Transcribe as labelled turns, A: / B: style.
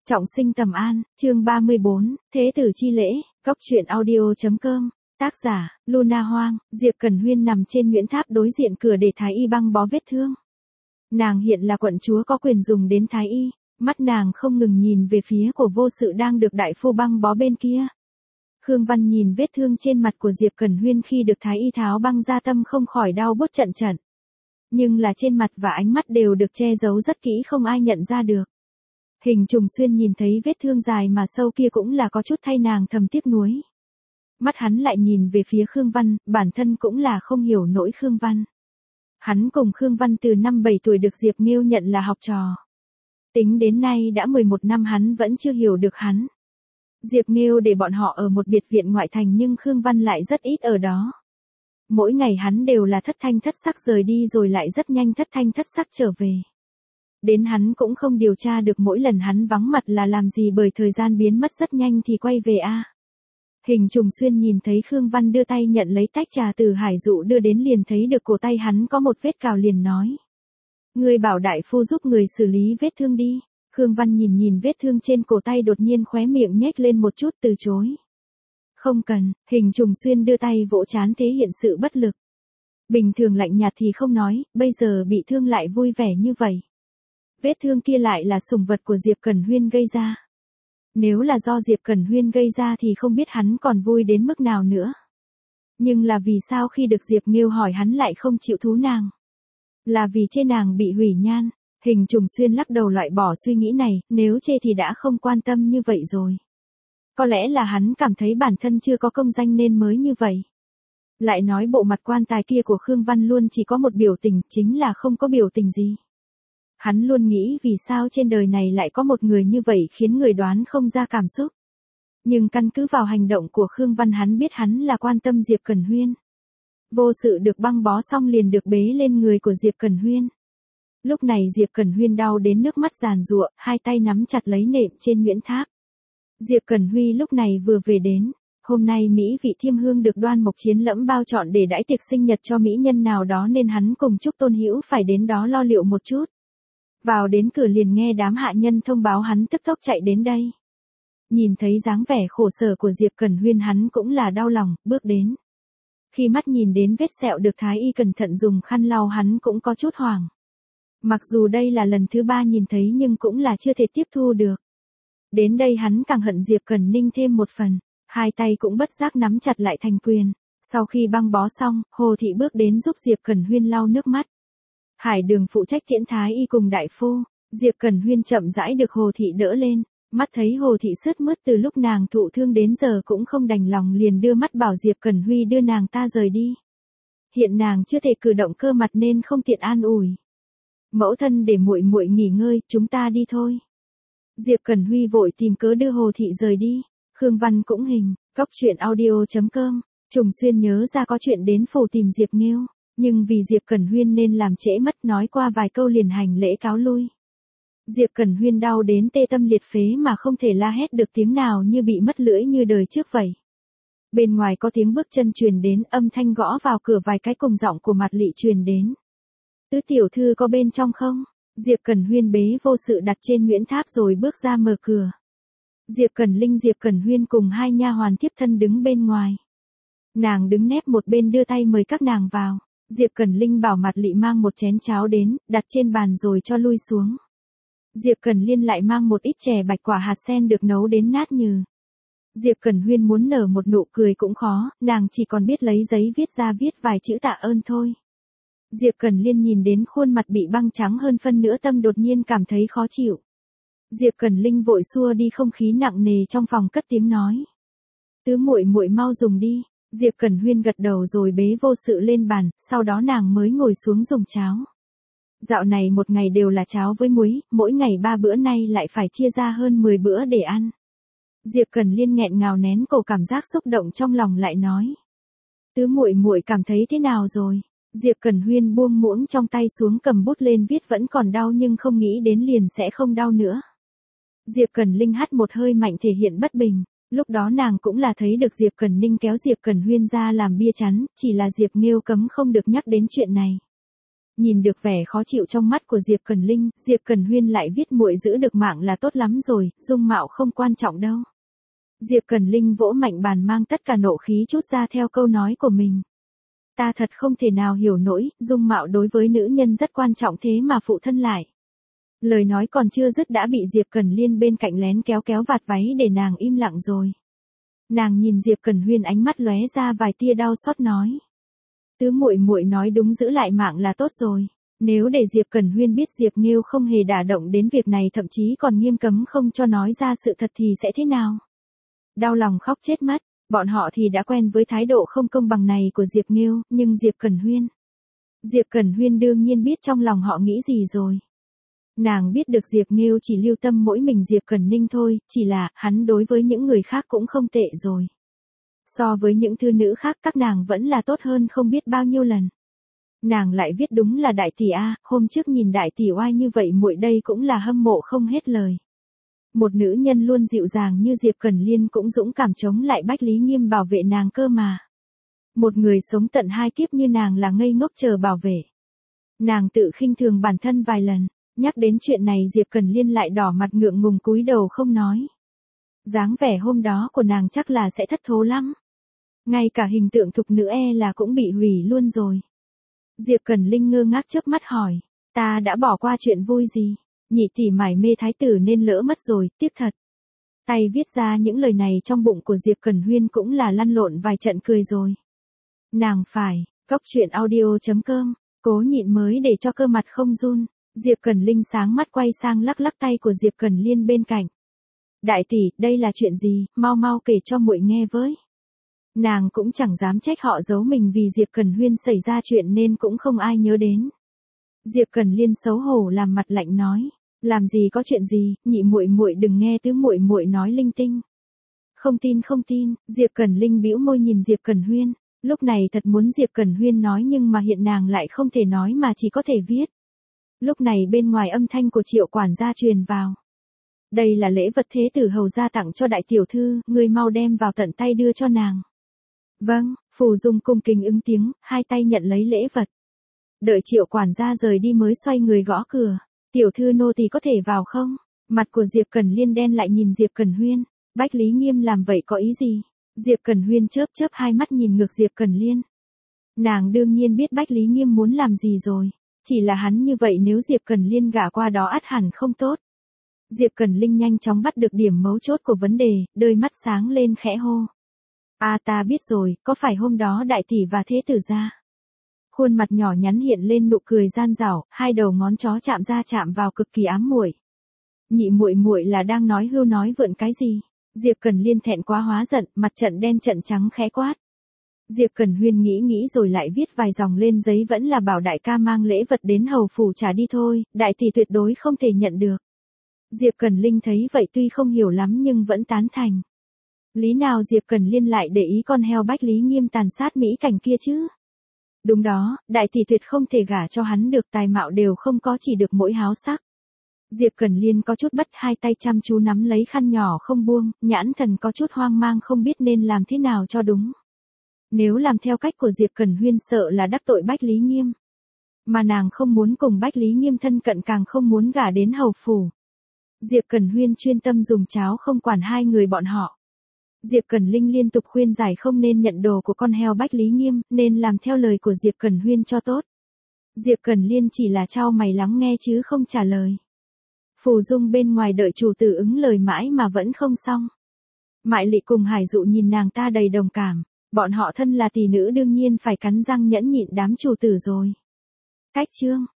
A: Trọng sinh Tầm An, chương 34, Thế tử chi lễ, Cốc truyện audio.com, tác giả, Luna Hoang. Diệp Cẩn Huyên nằm trên Nguyễn Tháp đối diện cửa để thái y băng bó vết thương. Nàng hiện là quận chúa có quyền dùng đến thái y, mắt nàng không ngừng nhìn về phía của vô sự đang được đại phu băng bó bên kia. Khương Văn nhìn vết thương trên mặt của Diệp Cẩn Huyên khi được thái y tháo băng ra, tâm không khỏi đau buốt trận trận. Nhưng là trên mặt và ánh mắt đều được che giấu rất kỹ, không ai nhận ra được. Hình Trùng Xuyên nhìn thấy vết thương dài mà sâu kia cũng là có chút thay nàng thầm tiếc nuối. Mắt hắn lại nhìn về phía Khương Văn, bản thân cũng là không hiểu nổi Khương Văn. Hắn cùng Khương Văn từ năm 7 tuổi được Diệp Nghêu nhận là học trò. Tính đến nay đã 11 năm hắn vẫn chưa hiểu được hắn. Diệp Nghêu để bọn họ ở một biệt viện ngoại thành nhưng Khương Văn lại rất ít ở đó. Mỗi ngày hắn đều là thất thanh thất sắc rời đi rồi lại rất nhanh thất thanh thất sắc trở về. Đến hắn cũng không điều tra được mỗi lần hắn vắng mặt là làm gì, bởi thời gian biến mất rất nhanh thì quay về a. Hình Trùng Xuyên nhìn thấy Khương Văn đưa tay nhận lấy tách trà từ Hải Dụ đưa đến, liền thấy được cổ tay hắn có một vết cào, liền nói: "Ngươi bảo đại phu giúp người xử lý vết thương đi." Khương Văn nhìn vết thương trên cổ tay, đột nhiên khóe miệng nhếch lên một chút từ chối. "Không cần." Hình Trùng Xuyên đưa tay vỗ trán thể hiện sự bất lực. Bình thường lạnh nhạt thì không nói, bây giờ bị thương lại vui vẻ như vậy. Vết thương kia lại là sủng vật của Diệp Cẩn Huyên gây ra. Nếu là do Diệp Cẩn Huyên gây ra thì không biết hắn còn vui đến mức nào nữa. Nhưng là vì sao khi được Diệp Nghêu hỏi hắn lại không chịu thú nàng? Là vì chê nàng bị hủy nhan. Hình Trùng Xuyên lắc đầu loại bỏ suy nghĩ này, nếu chê thì đã không quan tâm như vậy rồi. Có lẽ là hắn cảm thấy bản thân chưa có công danh nên mới như vậy. Lại nói bộ mặt quan tài kia của Khương Văn luôn chỉ có một biểu tình, chính là không có biểu tình gì. Hắn luôn nghĩ vì sao trên đời này lại có một người như vậy khiến người đoán không ra cảm xúc. Nhưng căn cứ vào hành động của Khương Văn, hắn biết hắn là quan tâm Diệp Cẩn Huyên. Vô sự được băng bó xong liền được bế lên người của Diệp Cẩn Huyên. Lúc này Diệp Cẩn Huyên đau đến nước mắt giàn giụa, hai tay nắm chặt lấy nệm trên Nguyễn Tháp. Diệp Cẩn Huy lúc này vừa về đến. Hôm nay Mỹ vị Thiêm Hương được Đoan Mộc Chiến lẫm bao chọn để đãi tiệc sinh nhật cho mỹ nhân nào đó, nên hắn cùng Trúc Tôn Hữu phải đến đó lo liệu một chút. Vào đến cửa liền nghe đám hạ nhân thông báo hắn tức tốc chạy đến đây. Nhìn thấy dáng vẻ khổ sở của Diệp Cẩn Huyên, hắn cũng là đau lòng, bước đến. Khi mắt nhìn đến vết sẹo được thái y cẩn thận dùng khăn lau, hắn cũng có chút hoảng. Mặc dù đây là lần thứ 3 nhìn thấy nhưng cũng là chưa thể tiếp thu được. Đến đây hắn càng hận Diệp Cẩn Ninh thêm một phần, hai tay cũng bất giác nắm chặt lại thành quyền. Sau khi băng bó xong, Hồ Thị bước đến giúp Diệp Cẩn Huyên lau nước mắt. Hải Đường phụ trách tiễn thái y cùng đại phu. Diệp Cẩn Huyên chậm rãi được Hồ Thị đỡ lên, mắt thấy Hồ Thị sướt mướt từ lúc nàng thụ thương đến giờ cũng không đành lòng, liền đưa mắt bảo Diệp Cẩn Huy đưa nàng ta rời đi. Hiện nàng chưa thể cử động cơ mặt nên không tiện an ủi. "Mẫu thân để muội muội nghỉ ngơi, chúng ta đi thôi." Diệp Cẩn Huy vội tìm cớ đưa Hồ Thị rời đi. Khương Văn cũng hình, Cốc truyện audio.com, Trùng Xuyên nhớ ra có chuyện đến phủ tìm Diệp Nghêu. Nhưng vì Diệp Cẩn Huyên nên làm trễ mất, nói qua vài câu liền hành lễ cáo lui. Diệp Cẩn Huyên đau đến tê tâm liệt phế mà không thể la hét được tiếng nào, như bị mất lưỡi như đời trước vậy. Bên ngoài có tiếng bước chân truyền đến, âm thanh gõ vào cửa vài cái cùng giọng của Mạt Lị truyền đến. "Tứ tiểu thư có bên trong không?" Diệp Cẩn Huyên bế vô sự đặt trên Nguyễn Tháp rồi bước ra mở cửa. Diệp Cẩn Linh, Diệp Cẩn Huyên cùng hai nha hoàn tiếp thân đứng bên ngoài. Nàng đứng nép một bên đưa tay mời các nàng vào. Diệp Cẩn Linh bảo Mạt Lị mang một chén cháo đến, đặt trên bàn rồi cho lui xuống. Diệp Cẩn Liên lại mang một ít chè bạch quả hạt sen được nấu đến nát nhừ. Diệp Cẩn Huyên muốn nở một nụ cười cũng khó, nàng chỉ còn biết lấy giấy viết ra viết vài chữ tạ ơn thôi. Diệp Cẩn Liên nhìn đến khuôn mặt bị băng trắng hơn phân nửa, tâm đột nhiên cảm thấy khó chịu. Diệp Cẩn Linh vội xua đi không khí nặng nề trong phòng, cất tiếng nói: "Tứ muội muội mau dùng đi." Diệp Cẩn Huyên gật đầu rồi bế vô sự lên bàn, sau đó nàng mới ngồi xuống dùng cháo. Dạo này một ngày đều là cháo với muối, mỗi ngày 3 bữa, nay lại phải chia ra hơn 10 bữa để ăn. Diệp Cẩn Liên nghẹn ngào nén cổ cảm giác xúc động trong lòng, lại nói: "Tứ muội muội cảm thấy thế nào rồi?" Diệp Cẩn Huyên buông muỗng trong tay xuống, cầm bút lên viết, vẫn còn đau nhưng không nghĩ đến liền sẽ không đau nữa. Diệp Cẩn Linh hắt một hơi mạnh thể hiện bất bình. Lúc đó nàng cũng là thấy được Diệp Cẩn Ninh kéo Diệp Cẩn Huyên ra làm bia chắn, chỉ là Diệp Nghêu cấm không được nhắc đến chuyện này. Nhìn được vẻ khó chịu trong mắt của Diệp Cần Linh, Diệp Cần Huyên lại viết muội giữ được mạng là tốt lắm rồi, dung mạo không quan trọng đâu. Diệp Cần Linh vỗ mạnh bàn mang tất cả nộ khí trút ra theo câu nói của mình. Ta thật không thể nào hiểu nổi, dung mạo đối với nữ nhân rất quan trọng thế mà phụ thân lại. Lời nói còn chưa dứt đã bị Diệp Cần Liên bên cạnh lén kéo kéo vạt váy để nàng im lặng rồi. Nàng nhìn Diệp Cần Huyên ánh mắt lóe ra vài tia đau xót nói. Tứ muội muội nói đúng, giữ lại mạng là tốt rồi. Nếu để Diệp Cần Huyên biết Diệp Nghêu không hề đả động đến việc này, thậm chí còn nghiêm cấm không cho nói ra sự thật thì sẽ thế nào? Đau lòng khóc chết mất, bọn họ thì đã quen với thái độ không công bằng này của Diệp Nghêu, nhưng Diệp Cần Huyên đương nhiên biết trong lòng họ nghĩ gì rồi. Nàng biết được Diệp Nghêu chỉ lưu tâm mỗi mình Diệp Cần Ninh thôi, chỉ là hắn đối với những người khác cũng không tệ rồi. So với những thư nữ khác các nàng vẫn là tốt hơn không biết bao nhiêu lần. Nàng lại viết đúng là đại tỷ a, hôm trước nhìn đại tỷ oai như vậy muội đây cũng là hâm mộ không hết lời. Một nữ nhân luôn dịu dàng như Diệp Cần Liên cũng dũng cảm chống lại Bách Lý Nghiêm bảo vệ nàng cơ mà. Một người sống tận 2 kiếp như nàng là ngây ngốc chờ bảo vệ. Nàng tự khinh thường bản thân vài lần, nhắc đến chuyện này Diệp Cần Liên lại đỏ mặt ngượng ngùng cúi đầu không nói. Dáng vẻ hôm đó của nàng chắc là sẽ thất thố lắm. Ngay cả hình tượng thục nữ là cũng bị hủy luôn rồi. Diệp Cần Linh ngơ ngác chớp mắt hỏi, ta đã bỏ qua chuyện vui gì? Nhị tỷ mải mê thái tử nên lỡ mất rồi, tiếc thật. Tay viết ra những lời này trong bụng của Diệp Cần Huyên cũng là lăn lộn vài trận cười rồi. Nàng phải, Cốc truyện audio.com, cố nhịn mới để cho cơ mặt không run. Diệp Cần Linh sáng mắt quay sang lắc lắc tay của Diệp Cần Liên bên cạnh. Đại tỷ, đây là chuyện gì, mau mau kể cho muội nghe với. Nàng cũng chẳng dám trách họ giấu mình vì Diệp Cần Huyên xảy ra chuyện nên cũng không ai nhớ đến. Diệp Cần Liên xấu hổ làm mặt lạnh nói, làm gì có chuyện gì, nhị muội muội đừng nghe tứ muội muội nói linh tinh. Không tin, Diệp Cần Linh bĩu môi nhìn Diệp Cần Huyên, lúc này thật muốn Diệp Cần Huyên nói nhưng mà hiện nàng lại không thể nói mà chỉ có thể viết. Lúc này bên ngoài âm thanh của Triệu quản gia truyền vào. Đây là lễ vật thế tử hầu gia tặng cho đại tiểu thư, ngươi mau đem vào tận tay đưa cho nàng. Vâng, Phù Dung cung kính ứng tiếng, hai tay nhận lấy lễ vật. Đợi Triệu quản gia rời đi mới xoay người gõ cửa. Tiểu thư nô tỳ có thể vào không? Mặt của Diệp Cần Liên đen lại nhìn Diệp Cần Huyên. Bách Lý Nghiêm làm vậy có ý gì? Diệp Cần Huyên chớp chớp hai mắt nhìn ngược Diệp Cần Liên. Nàng đương nhiên biết Bách Lý Nghiêm muốn làm gì rồi. Chỉ là hắn như vậy nếu Diệp Cần Liên gả qua đó ắt hẳn không tốt. Diệp Cần Linh nhanh chóng bắt được điểm mấu chốt của vấn đề, đôi mắt sáng lên khẽ hô. Ta biết rồi, có phải hôm đó đại tỷ và thế tử ra? Khuôn mặt nhỏ nhắn hiện lên nụ cười gian dảo, hai đầu ngón chó chạm ra chạm vào cực kỳ ám muội. Nhị muội muội là đang nói hưu nói vượn cái gì? Diệp Cần Liên thẹn quá hóa giận, mặt trận đen trận trắng khẽ quát. Diệp Cần Huyên nghĩ rồi lại viết vài dòng lên giấy vẫn là bảo đại ca mang lễ vật đến hầu phủ trả đi thôi, đại tỷ tuyệt đối không thể nhận được. Diệp Cần Linh thấy vậy tuy không hiểu lắm nhưng vẫn tán thành. Lý nào Diệp Cần Liên lại để ý con heo Bách Lý Nghiêm tàn sát mỹ cảnh kia chứ? Đúng đó, đại tỷ tuyệt không thể gả cho hắn được, tài mạo đều không có, chỉ được mỗi háo sắc. Diệp Cần Liên có chút bất, hai tay chăm chú nắm lấy khăn nhỏ không buông, nhãn thần có chút hoang mang không biết nên làm thế nào cho đúng. Nếu làm theo cách của Diệp Cần Huyên sợ là đắc tội Bách Lý Nghiêm. Mà nàng không muốn cùng Bách Lý Nghiêm thân cận, càng không muốn gả đến hầu phủ. Diệp Cần Huyên chuyên tâm dùng cháo không quản hai người bọn họ. Diệp Cần Linh liên tục khuyên giải không nên nhận đồ của con heo Bách Lý Nghiêm, nên làm theo lời của Diệp Cần Huyên cho tốt. Diệp Cần Liên chỉ là chau mày lắng nghe chứ không trả lời. Phù Dung bên ngoài đợi chủ tử ứng lời mãi mà vẫn không xong. Mại Lị cùng Hải Dụ nhìn nàng ta đầy đồng cảm, bọn họ thân là tỷ nữ đương nhiên phải cắn răng nhẫn nhịn đám chủ tử rồi. Cách chương